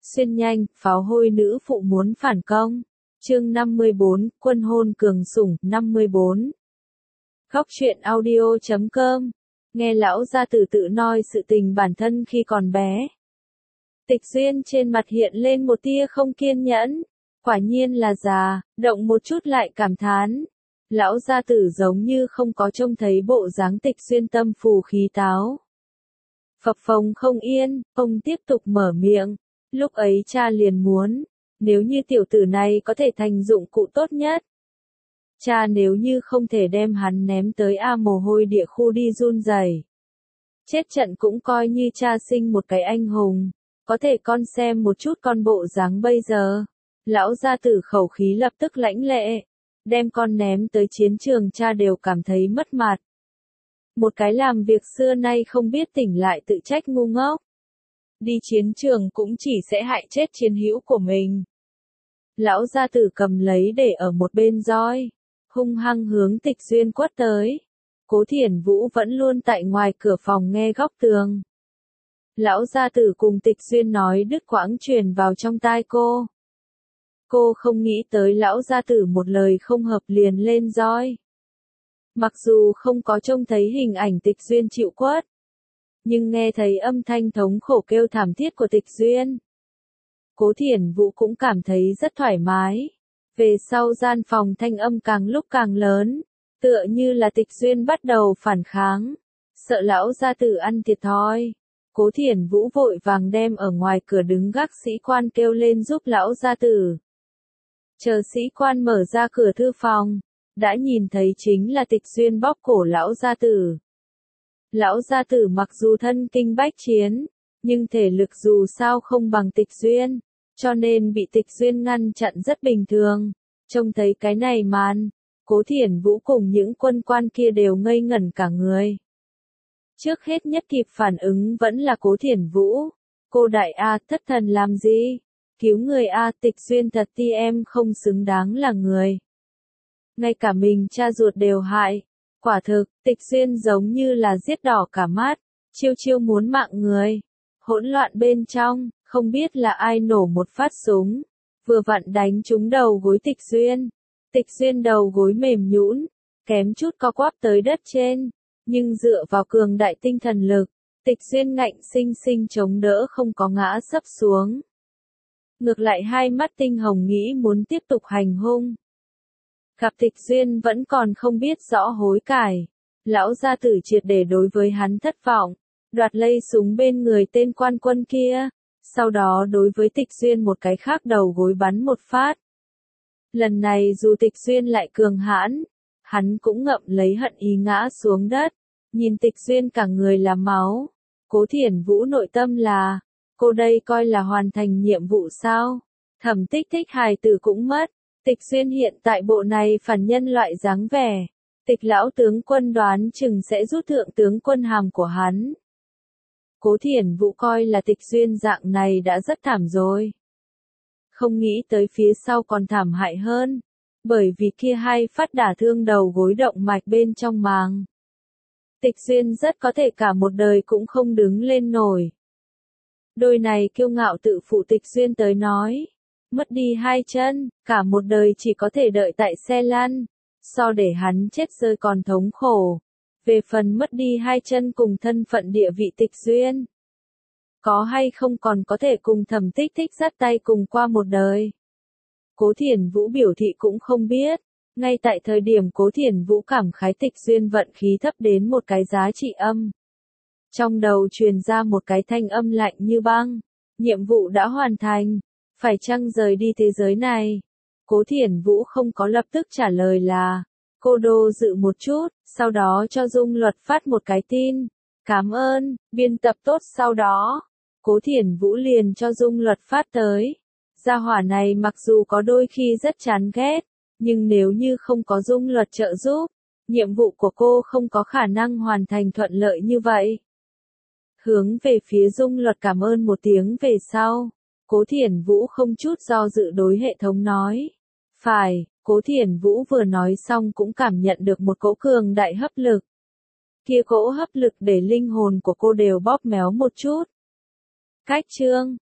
Xuyên nhanh, pháo hôi nữ phụ muốn phản công. Chương 54, quân hôn cường sủng, 54. Góc truyện audio.com. Nghe lão gia tử tự nói sự tình bản thân khi còn bé. Tịch Duyên trên mặt hiện lên một tia không kiên nhẫn. Quả nhiên là già, động một chút lại cảm thán. Lão gia tử giống như không có trông thấy bộ dáng Tịch Duyên tâm phù khí táo. Phập phồng không yên, ông tiếp tục mở miệng. Lúc ấy cha liền muốn, nếu như tiểu tử này có thể thành dụng cụ tốt nhất. Cha nếu như không thể đem hắn ném tới mồ hôi địa khu đi run rẩy. Chết trận cũng coi như cha sinh một cái anh hùng. Có thể con xem một chút con bộ dáng bây giờ. Lão gia tử khẩu khí lập tức lãnh lệ. Đem con ném tới chiến trường cha đều cảm thấy mất mặt. Một cái làm việc xưa nay không biết tỉnh lại tự trách ngu ngốc. Đi chiến trường cũng chỉ sẽ hại chết chiến hữu của mình. Lão gia tử cầm lấy để ở một bên roi, hung hăng hướng Tịch Duyên quất tới. Cố Thiển Vũ vẫn luôn tại ngoài cửa phòng nghe góc tường. Lão gia tử cùng Tịch Duyên nói đứt quãng truyền vào trong tai cô. Cô không nghĩ tới lão gia tử một lời không hợp liền lên roi. Mặc dù không có trông thấy hình ảnh Tịch Duyên chịu quất, nhưng nghe thấy âm thanh thống khổ kêu thảm thiết của Tịch Duyên. Cố Thiển Vũ cũng cảm thấy rất thoải mái. Về sau gian phòng thanh âm càng lúc càng lớn, tựa như là Tịch Duyên bắt đầu phản kháng, sợ lão gia tử ăn thiệt thòi. Cố Thiển Vũ vội vàng đem ở ngoài cửa đứng gác sĩ quan kêu lên giúp lão gia tử. Chờ sĩ quan mở ra cửa thư phòng, đã nhìn thấy chính là Tịch Duyên bóp cổ lão gia tử. Lão gia tử mặc dù thân kinh bách chiến, nhưng thể lực dù sao không bằng Tịch Duyên, cho nên bị Tịch Duyên ngăn chặn rất bình thường. Trông thấy cái này màn, Cố Thiển Vũ cùng những quân quan kia đều ngây ngẩn cả người. Trước hết nhất kịp phản ứng vẫn là Cố Thiển Vũ. Cô đại thất thần làm gì? Cứu người Tịch Duyên thật ti em không xứng đáng là người. Ngay cả mình cha ruột đều hại. Quả thực, Tịch Duyên giống như là giết đỏ cả mắt, chiêu muốn mạng người. Hỗn loạn bên trong, không biết là ai nổ một phát súng, vừa vặn đánh trúng đầu gối Tịch Duyên. Tịch Duyên đầu gối mềm nhũn, kém chút co quắp tới đất trên, nhưng dựa vào cường đại tinh thần lực, Tịch Duyên ngạnh sinh chống đỡ không có ngã sấp xuống. Ngược lại hai mắt tinh hồng nghĩ muốn tiếp tục hành hung. Gặp Tịch Duyên vẫn còn không biết rõ hối cải, lão gia tử triệt để đối với hắn thất vọng, đoạt lấy súng bên người tên quan quân kia, sau đó đối với Tịch Duyên một cái khác đầu gối bắn một phát. Lần này dù Tịch Duyên lại cường hãn, hắn cũng ngậm lấy hận ý ngã xuống đất, nhìn Tịch Duyên cả người là máu. Cố Thiển Vũ nội tâm là, cô đây coi là hoàn thành nhiệm vụ sao? Thẩm Tích Tích hài tử cũng mất. Tịch Duyên hiện tại bộ này phản nhân loại dáng vẻ. Tịch lão tướng quân đoán chừng sẽ rút thượng tướng quân hàm của hắn. Cố Thiển Vũ coi là Tịch Duyên dạng này đã rất thảm rồi. Không nghĩ tới phía sau còn thảm hại hơn. Bởi vì kia hai phát đả thương đầu gối động mạch bên trong màng. Tịch Duyên rất có thể cả một đời cũng không đứng lên nổi. Đôi này kiêu ngạo tự phụ Tịch Duyên tới nói. Mất đi hai chân, cả một đời chỉ có thể đợi tại xe lăn, so để hắn chết rơi còn thống khổ. Về phần mất đi hai chân cùng thân phận địa vị Tịch Duyên, có hay không còn có thể cùng Thẩm Tích Tích dắt tay cùng qua một đời. Cố Thiển Vũ biểu thị cũng không biết, ngay tại thời điểm Cố Thiển Vũ cảm khái Tịch Duyên vận khí thấp đến một cái giá trị âm. Trong đầu truyền ra một cái thanh âm lạnh như băng, nhiệm vụ đã hoàn thành. Phải chăng rời đi thế giới này? Cố Thiển Vũ không có lập tức trả lời là, cô do dự một chút, sau đó cho Dung Luật phát một cái tin. Cảm ơn, biên tập tốt sau đó. Cố Thiển Vũ liền cho Dung Luật phát tới. Gia hỏa này mặc dù có đôi khi rất chán ghét, nhưng nếu như không có Dung Luật trợ giúp, nhiệm vụ của cô không có khả năng hoàn thành thuận lợi như vậy. Hướng về phía Dung Luật cảm ơn một tiếng về sau. Cố Thiển Vũ không chút do dự đối hệ thống nói. Phải, Cố Thiển Vũ vừa nói xong cũng cảm nhận được một cỗ cường đại hấp lực. Kia cỗ hấp lực để linh hồn của cô đều bóp méo một chút. Cách chương